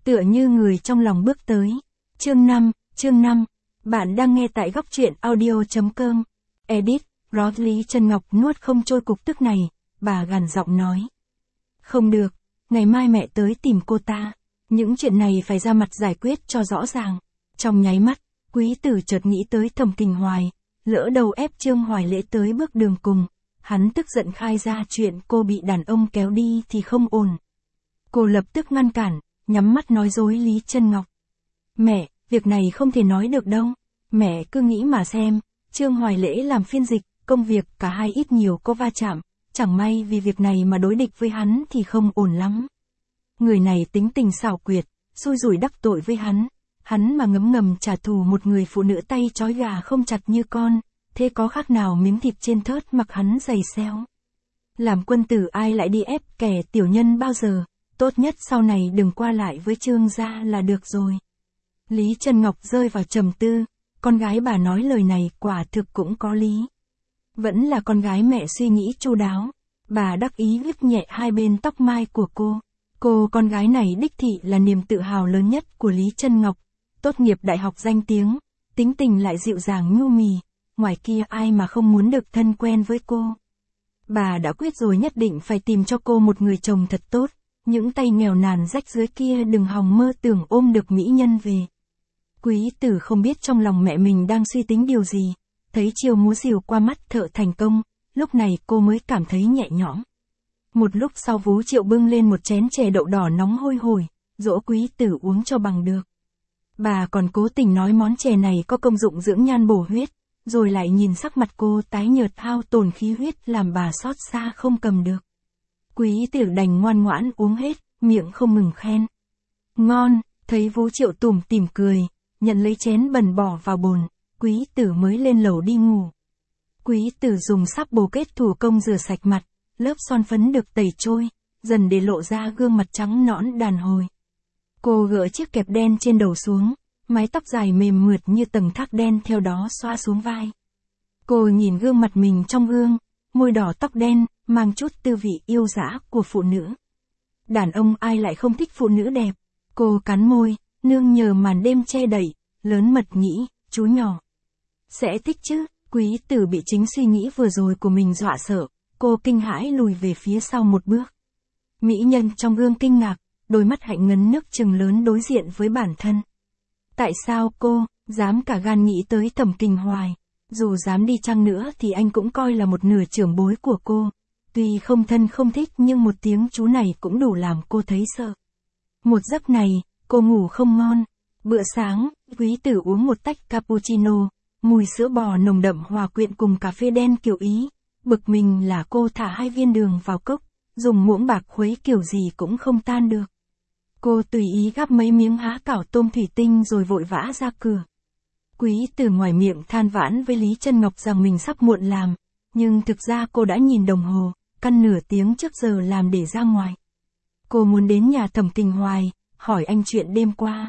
Tựa như người trong lòng bước tới. Chương 5, bạn đang nghe tại góc truyện audio.com. Edit, Lý Trân Ngọc nuốt không trôi cục tức này, bà gằn giọng nói. Không được, ngày mai mẹ tới tìm cô ta. Những chuyện này phải ra mặt giải quyết cho rõ ràng. Trong nháy mắt, Quý Tử chợt nghĩ tới Thẩm Kình Hoài, lỡ đầu ép Trương Hoài Lễ tới bước đường cùng. Hắn tức giận khai ra chuyện cô bị đàn ông kéo đi thì không ổn. Cô lập tức ngăn cản, nhắm mắt nói dối Lý Trân Ngọc. Mẹ, việc này không thể nói được đâu. Mẹ cứ nghĩ mà xem, Trương Hoài Lễ làm phiên dịch, công việc cả hai ít nhiều có va chạm, chẳng may vì việc này mà đối địch với hắn thì không ổn lắm. Người này tính tình xảo quyệt, xui rủi đắc tội với hắn mà ngấm ngầm trả thù một người phụ nữ tay trói gà không chặt như con, thế có khác nào miếng thịt trên thớt mặc hắn giày xéo. Làm quân tử ai lại đi ép kẻ tiểu nhân bao giờ, tốt nhất sau này đừng qua lại với Trương gia là được rồi. Lý Trân Ngọc rơi vào trầm tư, con gái bà nói lời này quả thực cũng có lý. Vẫn là con gái mẹ suy nghĩ chu đáo, bà đắc ý vuốt nhẹ hai bên tóc mai của cô. Cô con gái này đích thị là niềm tự hào lớn nhất của Lý Trân Ngọc, tốt nghiệp đại học danh tiếng, tính tình lại dịu dàng nhu mì, ngoài kia ai mà không muốn được thân quen với cô. Bà đã quyết rồi nhất định phải tìm cho cô một người chồng thật tốt, những tay nghèo nàn rách rưới kia đừng hòng mơ tưởng ôm được mỹ nhân về. Quý Tử không biết trong lòng mẹ mình đang suy tính điều gì, thấy chiêu múa rìu qua mắt thợ thành công, lúc này cô mới cảm thấy nhẹ nhõm. Một lúc sau Vú Triệu bưng lên một chén chè đậu đỏ nóng hôi hổi, dỗ Quý Tử uống cho bằng được. Bà còn cố tình nói món chè này có công dụng dưỡng nhan bổ huyết, rồi lại nhìn sắc mặt cô tái nhợt hao tổn khí huyết làm bà xót xa không cầm được. Quý Tử đành ngoan ngoãn uống hết, miệng không ngừng khen. Ngon, thấy Vú Triệu tủm tỉm cười, nhận lấy chén bẩn bỏ vào bồn, Quý Tử mới lên lầu đi ngủ. Quý Tử dùng sáp bồ kết thủ công rửa sạch mặt, lớp son phấn được tẩy trôi, dần để lộ ra gương mặt trắng nõn đàn hồi. Cô gỡ chiếc kẹp đen trên đầu xuống, mái tóc dài mềm mượt như tầng thác đen theo đó xoa xuống vai. Cô nhìn gương mặt mình trong gương, môi đỏ tóc đen, mang chút tư vị yêu dã của phụ nữ. Đàn ông ai lại không thích phụ nữ đẹp. Cô cắn môi, nương nhờ màn đêm che đậy, lớn mật nghĩ, chú nhỏ sẽ thích chứ. Quý Tử bị chính suy nghĩ vừa rồi của mình dọa sợ, cô kinh hãi lùi về phía sau một bước. Mỹ nhân trong gương kinh ngạc, đôi mắt hạnh ngấn nước trừng lớn đối diện với bản thân. Tại sao cô dám cả gan nghĩ tới Thẩm Kình Hoài? Dù dám đi chăng nữa thì anh cũng coi là một nửa trưởng bối của cô. Tuy không thân không thích nhưng một tiếng chú này cũng đủ làm cô thấy sợ. Một giấc này, cô ngủ không ngon. Bữa sáng, Quý Tử uống một tách cappuccino, mùi sữa bò nồng đậm hòa quyện cùng cà phê đen kiểu Ý. Bực mình là cô thả 2 viên đường vào cốc, dùng muỗng bạc khuấy kiểu gì cũng không tan được. Cô tùy ý gắp mấy miếng há cảo tôm thủy tinh rồi vội vã ra cửa. Quý Tử ngoài miệng than vãn với Lý Trân Ngọc rằng mình sắp muộn làm, nhưng thực ra cô đã nhìn đồng hồ, căn nửa tiếng trước giờ làm để ra ngoài. Cô muốn đến nhà Thẩm Kình Hoài, hỏi anh chuyện đêm qua.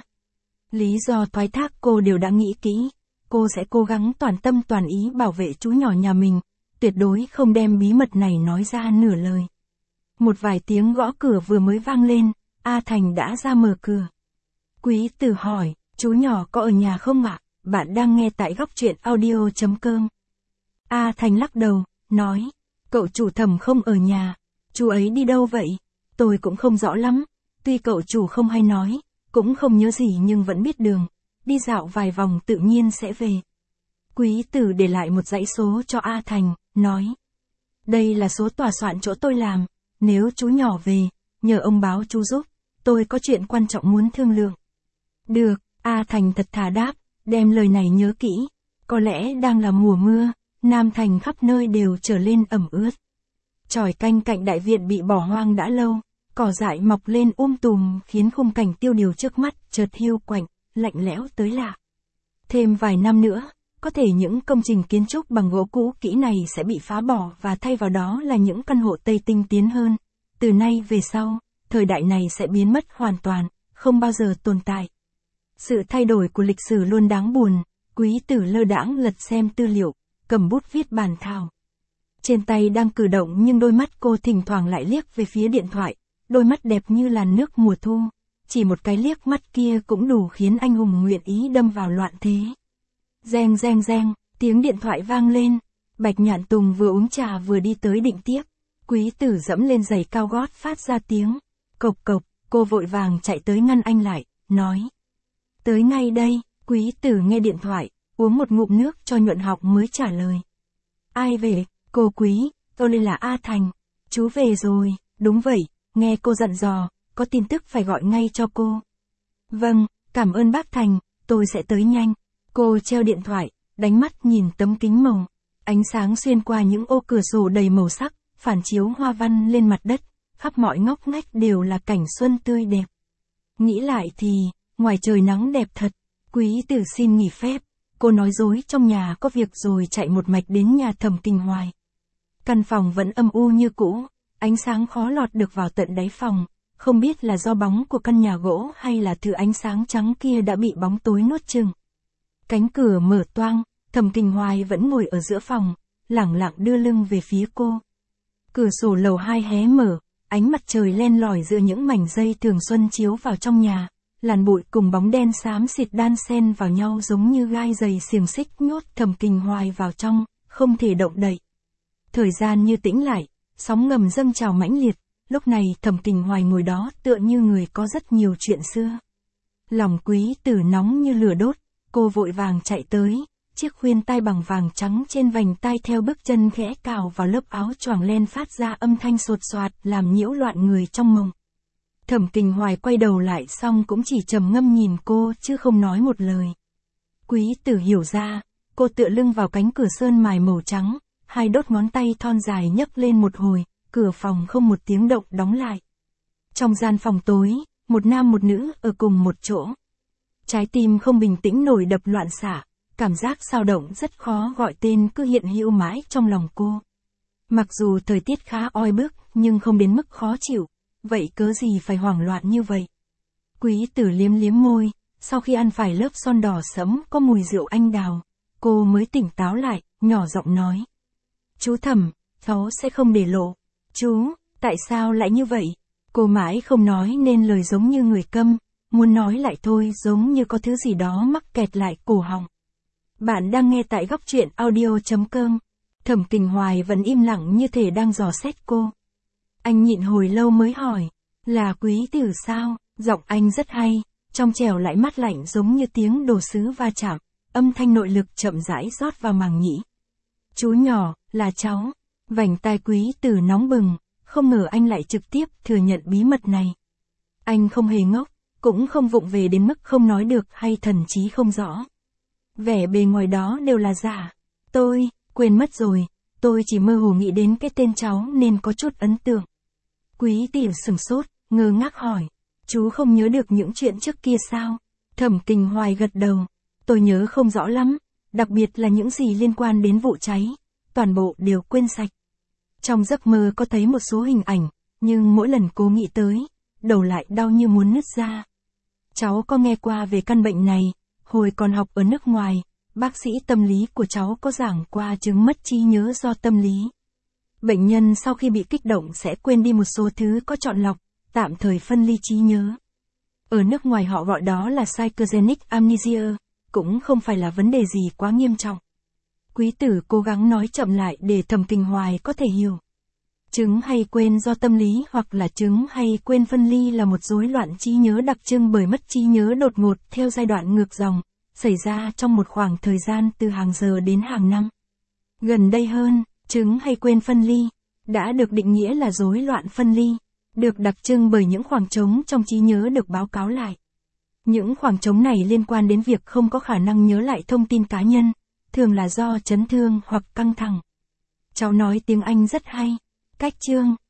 Lý do thoái thác cô đều đã nghĩ kỹ, cô sẽ cố gắng toàn tâm toàn ý bảo vệ chú nhỏ nhà mình, tuyệt đối không đem bí mật này nói ra nửa lời. Một vài tiếng gõ cửa vừa mới vang lên, A Thành đã ra mở cửa. Quý Tử hỏi, chú nhỏ có ở nhà không ạ? Bạn đang nghe tại góc truyện audio.com. A Thành lắc đầu, nói, cậu chủ Thẩm không ở nhà, chú ấy đi đâu vậy? Tôi cũng không rõ lắm, tuy cậu chủ không hay nói, cũng không nhớ gì nhưng vẫn biết đường, đi dạo vài vòng tự nhiên sẽ về. Quý Tử để lại một dãy số cho A Thành, nói, đây là số tòa soạn chỗ tôi làm, nếu chú nhỏ về, nhờ ông báo chú giúp, tôi có chuyện quan trọng muốn thương lượng. Được, A Thành thật thà đáp, đem lời này nhớ kỹ, có lẽ đang là mùa mưa, Nam Thành khắp nơi đều trở lên ẩm ướt. Chòi canh cạnh đại viện bị bỏ hoang đã lâu, cỏ dại mọc lên tùm khiến khung cảnh tiêu điều trước mắt chợt hiu quạnh, lạnh lẽo tới lạ. Thêm vài năm nữa, có thể những công trình kiến trúc bằng gỗ cũ kỹ này sẽ bị phá bỏ và thay vào đó là những căn hộ Tây tinh tiến hơn. Từ nay về sau, thời đại này sẽ biến mất hoàn toàn, không bao giờ tồn tại. Sự thay đổi của lịch sử luôn đáng buồn. Quý Tử lơ đãng lật xem tư liệu, cầm bút viết bản thảo. Trên tay đang cử động nhưng đôi mắt cô thỉnh thoảng lại liếc về phía điện thoại, đôi mắt đẹp như làn nước mùa thu. chỉ một cái liếc mắt kia cũng đủ khiến anh hùng nguyện ý đâm vào loạn thế. Reng reng reng, tiếng điện thoại vang lên. Bạch Nhạn Tùng vừa uống trà vừa đi tới định tiếp. Quý tử dẫm lên giày cao gót phát ra tiếng. Cộc cộc, cô vội vàng chạy tới ngăn anh lại, nói. Tới ngay đây, Quý tử nghe điện thoại, uống một ngụm nước cho nhuận học mới trả lời. Ai về, cô Quý, tôi là A Thành. Chú về rồi, đúng vậy, nghe cô dặn dò, có tin tức phải gọi ngay cho cô. Vâng, cảm ơn bác Thành, tôi sẽ tới nhanh. Cô treo điện thoại, đánh mắt nhìn tấm kính màu. Ánh sáng xuyên qua những ô cửa sổ đầy màu sắc, phản chiếu hoa văn lên mặt đất, khắp mọi ngóc ngách đều là cảnh xuân tươi đẹp. Nghĩ lại thì, ngoài trời nắng đẹp thật, Quý tử xin nghỉ phép, cô nói dối trong nhà có việc rồi chạy một mạch đến nhà Thẩm Kình Hoài. Căn phòng vẫn âm u như cũ, ánh sáng khó lọt được vào tận đáy phòng, không biết là do bóng của căn nhà gỗ hay là thứ ánh sáng trắng kia đã bị bóng tối nuốt chửng. Cánh cửa mở toang, Thẩm Kình Hoài vẫn ngồi ở giữa phòng, lẳng lặng đưa lưng về phía cô. Cửa sổ lầu 2 hé mở, ánh mặt trời len lỏi giữa những mảnh dây thường xuân chiếu vào trong nhà, làn bụi cùng bóng đen xám xịt đan xen vào nhau giống như gai dày xiềng xích nhốt Thẩm Kình Hoài vào trong, không thể động đậy. Thời gian như tĩnh lại, sóng ngầm dâng trào mãnh liệt, lúc này Thẩm Kình Hoài ngồi đó tựa như người có rất nhiều chuyện xưa. Lòng Quý tử nóng như lửa đốt, cô vội vàng chạy tới, chiếc khuyên tai bằng vàng trắng trên vành tai theo bước chân khẽ cào vào lớp áo choàng len phát ra âm thanh sột soạt làm nhiễu loạn người trong mộng. Thẩm Kình Hoài quay đầu lại xong cũng chỉ trầm ngâm nhìn cô chứ không nói một lời. Quý tử hiểu ra, cô tựa lưng vào cánh cửa sơn mài màu trắng, hai đốt ngón tay thon dài nhấc lên một hồi, cửa phòng không một tiếng động đóng lại. Trong gian phòng tối, một nam một nữ ở cùng một chỗ. Trái tim không bình tĩnh nổi đập loạn xạ, cảm giác xao động rất khó gọi tên cứ hiện hữu mãi trong lòng cô. Mặc dù thời tiết khá oi bức nhưng không đến mức khó chịu, vậy cớ gì phải hoảng loạn như vậy. Quý tử liếm liếm môi, sau khi ăn phải lớp son đỏ sẫm có mùi rượu anh đào, cô mới tỉnh táo lại, nhỏ giọng nói. Chú Thẩm, cháu sẽ không để lộ. Chú, tại sao lại như vậy? Cô mãi không nói nên lời giống như người câm, muốn nói lại thôi giống như có thứ gì đó mắc kẹt lại cổ họng. Bạn đang nghe tại góc truyện audio.com. Thẩm Kình Hoài vẫn im lặng như thể đang dò xét cô. Anh nhịn hồi lâu mới hỏi, là Quý tử sao? Giọng anh rất hay, trong trẻo lại mát lạnh giống như tiếng đồ sứ va chạm, âm thanh nội lực chậm rãi rót vào màng nhĩ. Chú nhỏ, là cháu. Vành tai Quý tử nóng bừng, không ngờ anh lại trực tiếp thừa nhận bí mật này. Anh không hề ngốc, cũng không vụng về đến mức không nói được hay thần trí không rõ. Vẻ bề ngoài đó đều là giả. Tôi, quên mất rồi, tôi chỉ mơ hồ nghĩ đến cái tên cháu nên có chút ấn tượng. Quý tử sửng sốt, ngơ ngác hỏi, chú không nhớ được những chuyện trước kia sao? Thẩm Kình Hoài gật đầu, tôi nhớ không rõ lắm, đặc biệt là những gì liên quan đến vụ cháy, toàn bộ đều quên sạch. Trong giấc mơ có thấy một số hình ảnh, nhưng mỗi lần cố nghĩ tới, đầu lại đau như muốn nứt ra. Cháu có nghe qua về căn bệnh này, hồi còn học ở nước ngoài, bác sĩ tâm lý của cháu có giảng qua chứng mất trí nhớ do tâm lý. Bệnh nhân sau khi bị kích động sẽ quên đi một số thứ có chọn lọc, tạm thời phân ly trí nhớ. Ở nước ngoài họ gọi đó là psychogenic amnesia, cũng không phải là vấn đề gì quá nghiêm trọng. Quý tử cố gắng nói chậm lại để Thẩm Kình Hoài có thể hiểu. Chứng hay quên do tâm lý hoặc là chứng hay quên phân ly là một rối loạn trí nhớ đặc trưng bởi mất trí nhớ đột ngột theo giai đoạn ngược dòng, xảy ra trong một khoảng thời gian từ hàng giờ đến hàng năm. Gần đây hơn, chứng hay quên phân ly đã được định nghĩa là rối loạn phân ly, được đặc trưng bởi những khoảng trống trong trí nhớ được báo cáo lại. Những khoảng trống này liên quan đến việc không có khả năng nhớ lại thông tin cá nhân, thường là do chấn thương hoặc căng thẳng. Cháu nói tiếng Anh rất hay. Cách chương,